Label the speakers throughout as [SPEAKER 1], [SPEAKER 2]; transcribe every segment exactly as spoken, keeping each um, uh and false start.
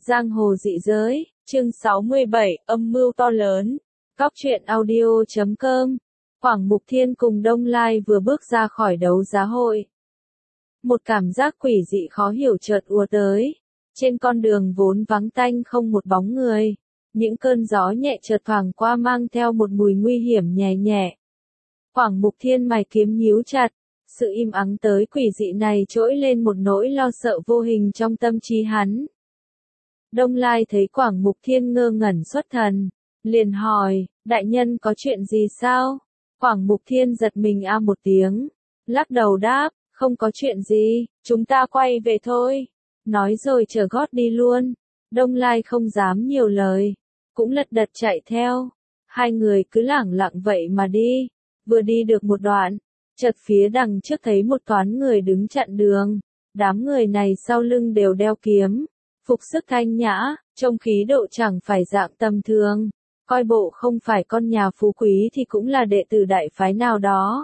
[SPEAKER 1] Giang hồ dị giới, chương sáu mươi bảy, âm mưu to lớn. Cóc truyện audio chấm com. Quảng Mục Thiên cùng Đông Lai vừa bước ra khỏi đấu giá hội. Một cảm giác quỷ dị khó hiểu chợt ùa tới. Trên con đường vốn vắng tanh không một bóng người. Những cơn gió nhẹ chợt thoảng qua mang theo một mùi nguy hiểm nhẹ nhẹ. Quảng Mục Thiên mày kiếm nhíu chặt. Sự im ắng tới quỷ dị này trỗi lên một nỗi lo sợ vô hình trong tâm trí hắn. Đông Lai thấy Quảng Mục Thiên ngơ ngẩn xuất thần, liền hỏi, đại nhân có chuyện gì sao? Quảng Mục Thiên giật mình a một tiếng, lắc đầu đáp, không có chuyện gì, chúng ta quay về thôi. Nói rồi trở gót đi luôn. Đông Lai không dám nhiều lời, cũng lật đật chạy theo. Hai người cứ lẳng lặng vậy mà đi. Vừa đi được một đoạn, chợt phía đằng trước thấy một toán người đứng chặn đường. Đám người này sau lưng đều đeo kiếm, phục sức thanh nhã, trông khí độ chẳng phải dạng tầm thường, coi bộ không phải con nhà phú quý thì cũng là đệ tử đại phái nào đó.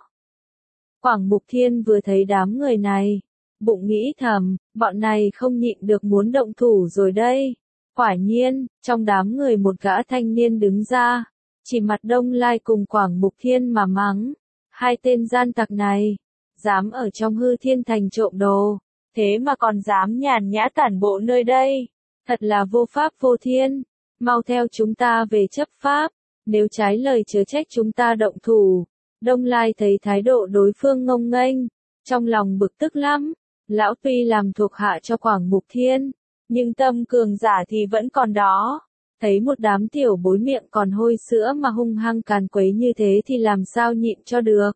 [SPEAKER 1] Quảng Mục Thiên vừa thấy đám người này, bụng nghĩ thầm, bọn này không nhịn được muốn động thủ rồi đây. Quả nhiên, trong đám người một gã thanh niên đứng ra, chỉ mặt Đông Lai cùng Quảng Mục Thiên mà mắng, hai tên gian tặc này, dám ở trong Hư Thiên Thành trộm đồ. Thế mà còn dám nhàn nhã tản bộ nơi đây, thật là vô pháp vô thiên, mau theo chúng ta về chấp pháp, nếu trái lời chớ trách chúng ta động thủ. Đông Lai thấy thái độ đối phương ngông nghênh, trong lòng bực tức lắm, lão tuy làm thuộc hạ cho Quảng Mục Thiên, nhưng tâm cường giả thì vẫn còn đó, thấy một đám tiểu bối miệng còn hôi sữa mà hung hăng càn quấy như thế thì làm sao nhịn cho được.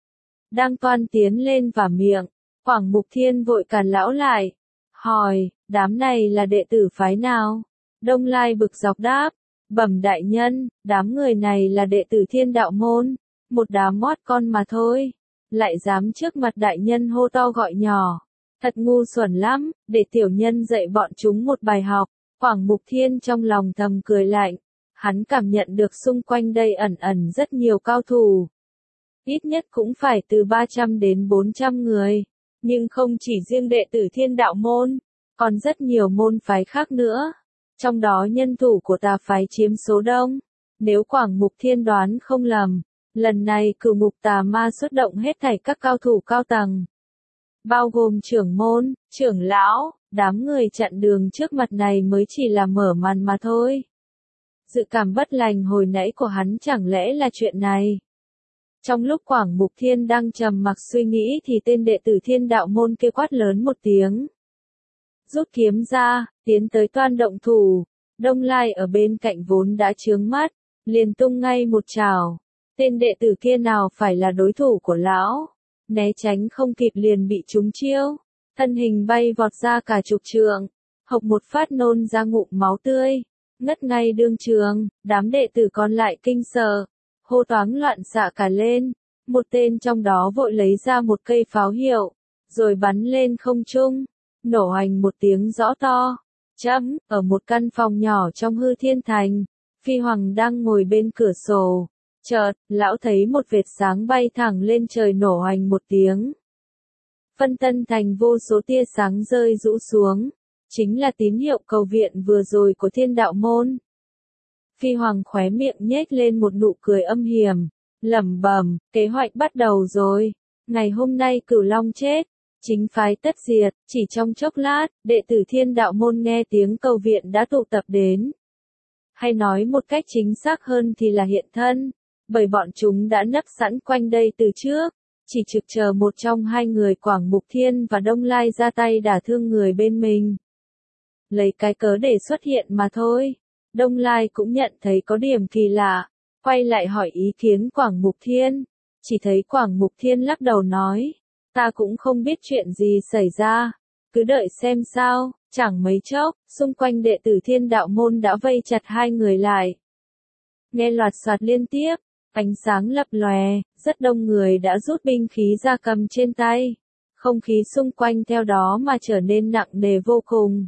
[SPEAKER 1] Đang toan tiến lên vả miệng, Quảng Mục Thiên vội cản lão lại, hỏi, đám này là đệ tử phái nào? Đông Lai bực dọc đáp, bẩm đại nhân, đám người này là đệ tử Thiên Đạo Môn, một đám mót con mà thôi, lại dám trước mặt đại nhân hô to gọi nhỏ, thật ngu xuẩn lắm, để tiểu nhân dạy bọn chúng một bài học. Quảng Mục Thiên trong lòng thầm cười lạnh, hắn cảm nhận được xung quanh đây ẩn ẩn rất nhiều cao thủ, ít nhất cũng phải từ ba trăm đến bốn trăm người. Nhưng không chỉ riêng đệ tử Thiên Đạo Môn, còn rất nhiều môn phái khác nữa. Trong đó nhân thủ của tà phái chiếm số đông. Nếu Quảng Mục Thiên đoán không lầm, lần này cửu ngục tà ma xuất động hết thảy các cao thủ cao tầng. Bao gồm trưởng môn, trưởng lão, đám người chặn đường trước mặt này mới chỉ là mở màn mà thôi. Dự cảm bất lành hồi nãy của hắn chẳng lẽ là chuyện này. Trong lúc Quảng Mục Thiên đang trầm mặc suy nghĩ thì tên đệ tử Thiên Đạo Môn kêu quát lớn một tiếng. Rút kiếm ra, tiến tới toan động thủ. Đông Lai ở bên cạnh vốn đã chướng mắt, liền tung ngay một trảo. Tên đệ tử kia nào phải là đối thủ của lão. Né tránh không kịp liền bị trúng chiêu. Thân hình bay vọt ra cả chục trượng. Hộc một phát nôn ra ngụm máu tươi. Ngất ngay đương trường, đám đệ tử còn lại kinh sợ. Hô toáng loạn xạ cả lên, một tên trong đó vội lấy ra một cây pháo hiệu, rồi bắn lên không trung, nổ hoành một tiếng rõ to. Chấm, ở một căn phòng nhỏ trong Hư Thiên Thành, Phi Hoàng đang ngồi bên cửa sổ, chợt, lão thấy một vệt sáng bay thẳng lên trời nổ hoành một tiếng. Phân Tân Thành vô số tia sáng rơi rũ xuống, chính là tín hiệu cầu viện vừa rồi của Thiên Đạo Môn. Phi Hoàng khóe miệng nhếch lên một nụ cười âm hiểm, lẩm bẩm, kế hoạch bắt đầu rồi. Ngày hôm nay Cửu Long chết, chính phái tất diệt, chỉ trong chốc lát, đệ tử Thiên Đạo Môn nghe tiếng cầu viện đã tụ tập đến. Hay nói một cách chính xác hơn thì là hiện thân, bởi bọn chúng đã nấp sẵn quanh đây từ trước, chỉ trực chờ một trong hai người Quảng Mục Thiên và Đông Lai ra tay đả thương người bên mình. Lấy cái cớ để xuất hiện mà thôi. Đông Lai cũng nhận thấy có điểm kỳ lạ, quay lại hỏi ý kiến Quảng Mục Thiên, chỉ thấy Quảng Mục Thiên lắc đầu nói, ta cũng không biết chuyện gì xảy ra, cứ đợi xem sao. Chẳng mấy chốc, xung quanh đệ tử Thiên Đạo Môn đã vây chặt hai người lại. Nghe loạt soạt liên tiếp, ánh sáng lập lòe, rất đông người đã rút binh khí ra cầm trên tay, không khí xung quanh theo đó mà trở nên nặng nề vô cùng.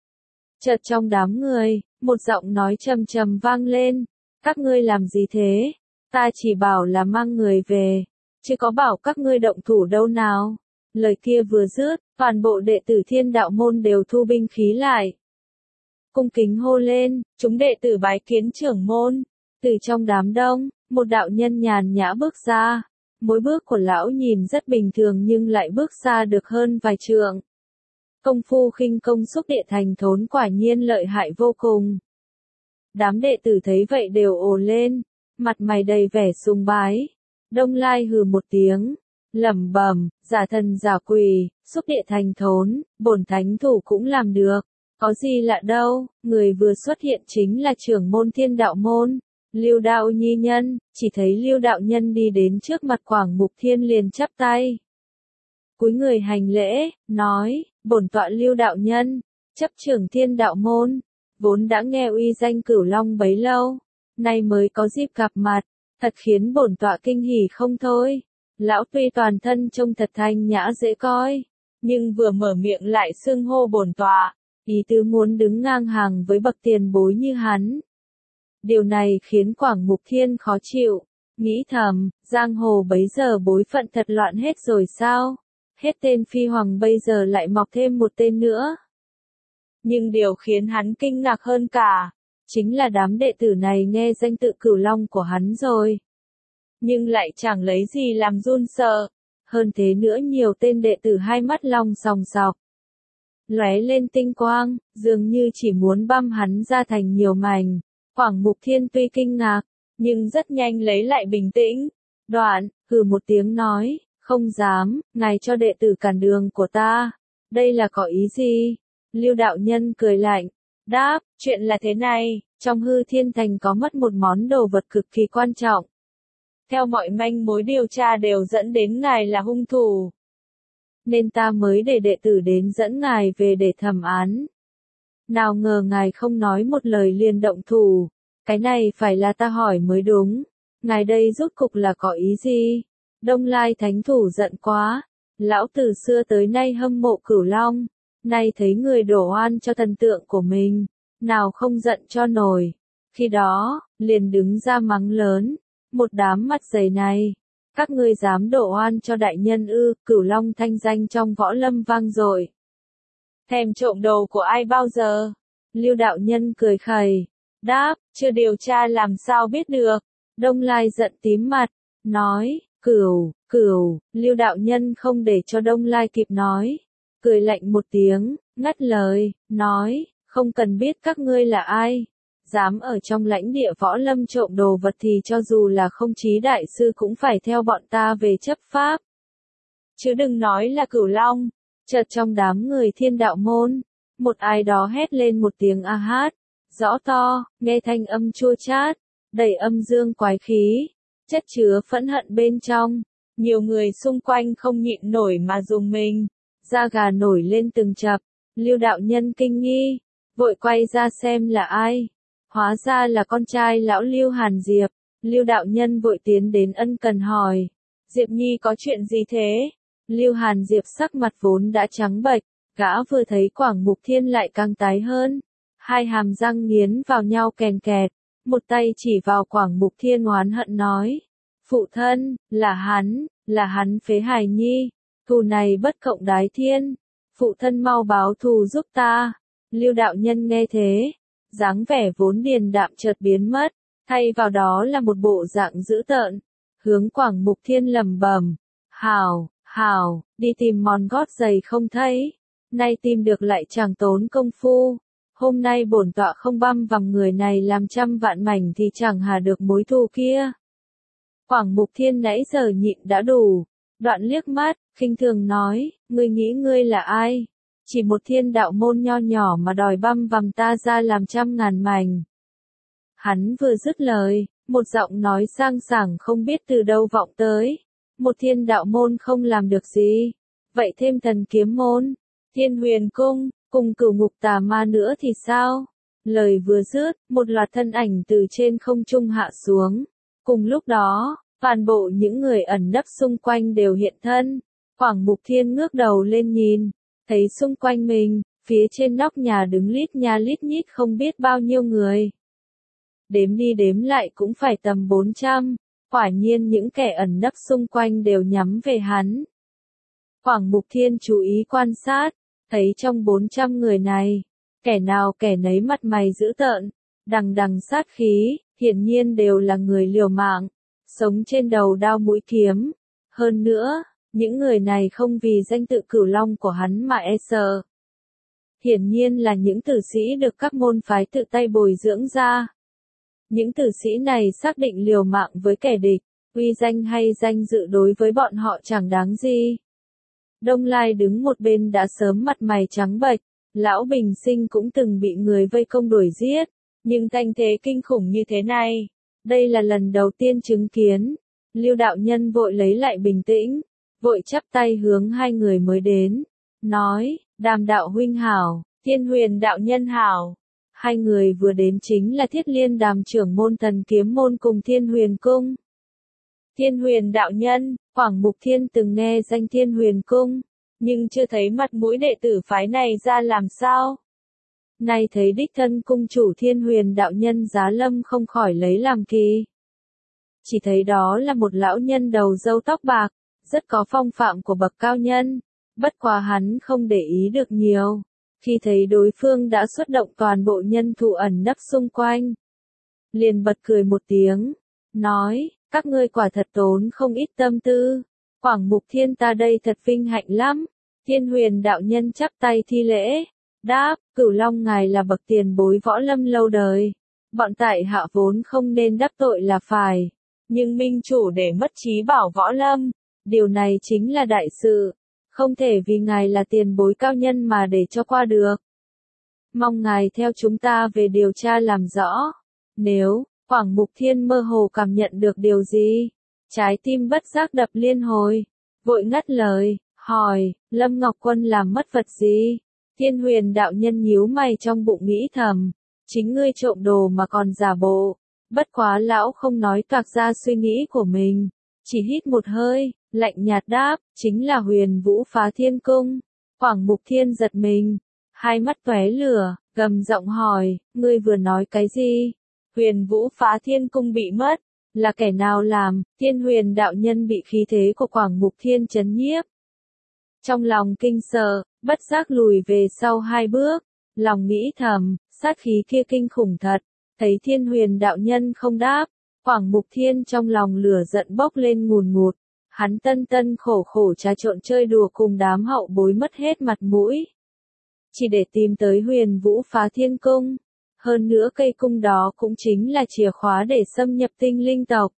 [SPEAKER 1] Chợt trong đám người, một giọng nói trầm trầm vang lên, các ngươi làm gì thế? Ta chỉ bảo là mang người về, chứ có bảo các ngươi động thủ đâu nào. Lời kia vừa dứt, toàn bộ đệ tử Thiên Đạo Môn đều thu binh khí lại. cung kính hô lên, chúng đệ tử bái kiến trưởng môn. Từ trong đám đông, một đạo nhân nhàn nhã bước ra. Mỗi bước của lão nhìn rất bình thường nhưng lại bước xa được hơn vài trượng. Công phu khinh công xúc địa thành thốn quả nhiên lợi hại vô cùng. Đám đệ tử thấy vậy đều ồ lên, mặt mày đầy vẻ sùng bái. Đông Lai hừ một tiếng, lẩm bẩm, giả thần giả quỷ, xúc địa thành thốn, bổn thánh thủ cũng làm được. Có gì lạ đâu, người vừa xuất hiện chính là trưởng môn Thiên Đạo môn, Lưu Đạo Nhi nhân. Chỉ thấy Lưu đạo nhân đi đến trước mặt Quảng Mục Thiên liền chắp tay, cúi người hành lễ, nói, bổn tọa Lưu đạo nhân, chấp trưởng Thiên Đạo môn, vốn đã nghe uy danh Cửu Long bấy lâu, nay mới có dịp gặp mặt, thật khiến bổn tọa kinh hỉ không thôi. Lão tuy toàn thân trông thật thanh nhã dễ coi, nhưng vừa mở miệng lại xưng hô bổn tọa, ý tứ muốn đứng ngang hàng với bậc tiền bối như hắn. Điều này khiến Quảng Mục Thiên khó chịu, nghĩ thầm, giang hồ bấy giờ bối phận thật loạn hết rồi sao? Hết tên phi hoàng bây giờ lại mọc thêm một tên nữa. Nhưng điều khiến hắn kinh ngạc hơn cả, chính là đám đệ tử này nghe danh tự Cửu Long của hắn rồi, nhưng lại chẳng lấy gì làm run sợ. Hơn thế nữa nhiều tên đệ tử hai mắt long sòng sọc, lóe lên tinh quang, dường như chỉ muốn băm hắn ra thành nhiều mảnh. Quảng Mục Thiên tuy kinh ngạc, nhưng rất nhanh lấy lại bình tĩnh. Đoạn, hừ một tiếng nói, không dám, ngài cho đệ tử cản đường của ta. Đây là có ý gì? Lưu đạo nhân cười lạnh, đáp, chuyện là thế này, trong hư thiên thành có mất một món đồ vật cực kỳ quan trọng. Theo mọi manh mối điều tra đều dẫn đến ngài là hung thủ, nên ta mới để đệ tử đến dẫn ngài về để thẩm án. Nào ngờ ngài không nói một lời liền động thủ, cái này phải là ta hỏi mới đúng. Ngài đây rốt cục là có ý gì? Đông Lai thánh thủ giận quá, lão từ xưa tới nay hâm mộ Cửu Long, nay thấy người đổ oan cho thần tượng của mình, nào không giận cho nổi. Khi đó, liền đứng ra mắng lớn, một đám mặt dày này, các ngươi dám đổ oan cho đại nhân ư? Cửu Long thanh danh trong võ lâm vang dội, thèm trộm đồ của ai bao giờ? Lưu đạo nhân cười khẩy, đáp, chưa điều tra làm sao biết được. Đông Lai giận tím mặt, nói, cửu, cửu. Lưu đạo nhân không để cho Đông Lai kịp nói, cười lạnh một tiếng, ngắt lời, nói, không cần biết các ngươi là ai, dám ở trong lãnh địa võ lâm trộm đồ vật thì cho dù là không chí đại sư cũng phải theo bọn ta về chấp pháp. Chứ đừng nói là Cửu Long. Chợt trong đám người Thiên Đạo môn, một ai đó hét lên một tiếng a hát, rõ to, nghe thanh âm chua chát, đầy âm dương quái khí, chất chứa phẫn hận bên trong. Nhiều người xung quanh không nhịn nổi mà dùng mình, da gà nổi lên từng chập. Lưu đạo nhân kinh nghi, vội quay ra xem là ai. Hóa ra là con trai lão Lưu Hàn Diệp. Lưu đạo nhân vội tiến đến ân cần hỏi, Diệp Nhi có chuyện gì thế? Lưu Hàn Diệp sắc mặt vốn đã trắng bệch, gã vừa thấy Quảng Mục Thiên lại càng tái hơn. Hai hàm răng nghiến vào nhau kèn kẹt, một tay chỉ vào Quảng Mục Thiên oán hận nói, phụ thân, là hắn, là hắn phế hài nhi, thù này bất cộng đái thiên, phụ thân mau báo thù giúp ta. Lưu đạo nhân nghe thế, dáng vẻ vốn điềm đạm chợt biến mất, thay vào đó là một bộ dạng dữ tợn, hướng Quảng Mục Thiên lẩm bẩm, hảo, hảo, đi tìm mòn gót giày không thấy, nay tìm được lại chẳng tốn công phu, hôm nay bổn tọa không băm vằm người này làm trăm vạn mảnh thì chẳng hà được mối thù kia. Quảng Mục Thiên nãy giờ nhịn đã đủ, đoạn liếc mắt, khinh thường nói, ngươi nghĩ ngươi là ai? Chỉ một Thiên Đạo môn nho nhỏ mà đòi băm vằm ta ra làm trăm ngàn mảnh. Hắn vừa dứt lời, một giọng nói sang sảng không biết từ đâu vọng tới. Một Thiên Đạo môn không làm được gì, vậy thêm Thần Kiếm môn, Thiên Huyền cung, cùng Cửu Ngục Tà Ma nữa thì sao? Lời vừa dứt, một loạt thân ảnh từ trên không trung hạ xuống. Cùng lúc đó, toàn bộ những người ẩn nấp xung quanh đều hiện thân. Quảng Mục Thiên ngước đầu lên nhìn, thấy xung quanh mình, phía trên nóc nhà đứng lít nha lít nhít không biết bao nhiêu người. Đếm đi đếm lại cũng phải tầm bốn trăm. Quả nhiên những kẻ ẩn nấp xung quanh đều nhắm về hắn. Quảng Mục Thiên chú ý quan sát, thấy trong bốn trăm người này, Kẻ nào kẻ nấy mặt mày dữ tợn, đằng đằng sát khí, hiển nhiên đều là người liều mạng, sống trên đầu đao mũi kiếm. Hơn nữa, những người này không vì danh tự Cửu Long của hắn mà e sợ. Hiển nhiên là những tử sĩ được các môn phái tự tay bồi dưỡng ra. Những tử sĩ này xác định liều mạng với kẻ địch, uy danh hay danh dự đối với bọn họ chẳng đáng gì. Đông Lai đứng một bên đã sớm mặt mày trắng bệch, lão bình sinh cũng từng bị người vây công đuổi giết, nhưng thanh thế kinh khủng như thế này, đây là lần đầu tiên chứng kiến. Lưu đạo nhân vội lấy lại bình tĩnh, vội chắp tay hướng hai người mới đến, nói, Đàm đạo huynh hảo, Thiên Huyền đạo nhân hảo. Hai người vừa đến chính là Thiết Liên Đàm trưởng môn Thần Kiếm môn cùng Thiên Huyền cung. Thiên Huyền đạo nhân, Quảng Mục Thiên từng nghe danh Thiên Huyền cung, nhưng chưa thấy mặt mũi đệ tử phái này ra làm sao. Nay thấy đích thân cung chủ Thiên Huyền đạo nhân giá lâm không khỏi lấy làm kỳ. Chỉ thấy đó là một lão nhân đầu râu tóc bạc, rất có phong phạm của bậc cao nhân, bất quá hắn không để ý được nhiều. Khi thấy đối phương đã xuất động toàn bộ nhân thủ ẩn nấp xung quanh, liền bật cười một tiếng, nói, các ngươi quả thật tốn không ít tâm tư, Quảng Mục Thiên ta đây thật vinh hạnh lắm. Thiên Huyền đạo nhân chắp tay thi lễ, đáp, Cửu Long ngài là bậc tiền bối võ lâm lâu đời, bọn tại hạ vốn không nên đắc tội là phải, nhưng minh chủ để mất trí bảo võ lâm, điều này chính là đại sự. Không thể vì ngài là tiền bối cao nhân mà để cho qua được. Mong ngài theo chúng ta về điều tra làm rõ. Nếu, Quảng Mục Thiên mơ hồ cảm nhận được điều gì, trái tim bất giác đập liên hồi, vội ngắt lời, hỏi, Lâm Ngọc Quân làm mất vật gì? Thiên Huyền đạo nhân nhíu mày trong bụng nghĩ thầm, chính ngươi trộm đồ mà còn giả bộ. Bất quá lão không nói toạc ra suy nghĩ của mình, chỉ hít một hơi, lạnh nhạt đáp, chính là Huyền Vũ phá thiên cung. Quảng Mục Thiên giật mình, hai mắt tóe lửa, gầm giọng hỏi, ngươi vừa nói cái gì? Huyền Vũ phá thiên cung bị mất, là kẻ nào làm? Thiên Huyền đạo nhân bị khí thế của Quảng Mục Thiên chấn nhiếp. Trong lòng kinh sợ, bất giác lùi về sau hai bước, lòng nghĩ thầm, sát khí kia kinh khủng thật. Thấy Thiên Huyền đạo nhân không đáp, Quảng Mục Thiên trong lòng lửa giận bốc lên ngùn ngụt. Hắn tân tân khổ khổ trà trộn chơi đùa cùng đám hậu bối mất hết mặt mũi. Chỉ để tìm tới Huyền Vũ phá thiên cung. Hơn nữa cây cung đó cũng chính là chìa khóa để xâm nhập tinh linh tộc.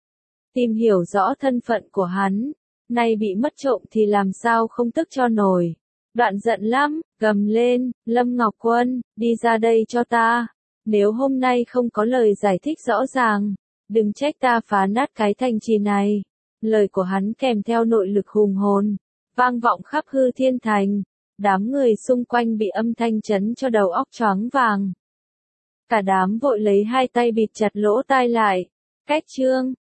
[SPEAKER 1] Tìm hiểu rõ thân phận của hắn, nay bị mất trộm thì làm sao không tức cho nổi. Đoạn giận lắm, gầm lên, Lâm Ngọc Quân, đi ra đây cho ta. Nếu hôm nay không có lời giải thích rõ ràng, đừng trách ta phá nát cái thành trì này. Lời của hắn kèm theo nội lực hùng hồn, vang vọng khắp hư thiên thành. Đám người xung quanh bị âm thanh chấn cho đầu óc choáng vàng. Cả đám vội lấy hai tay bịt chặt lỗ tai lại. Cách chương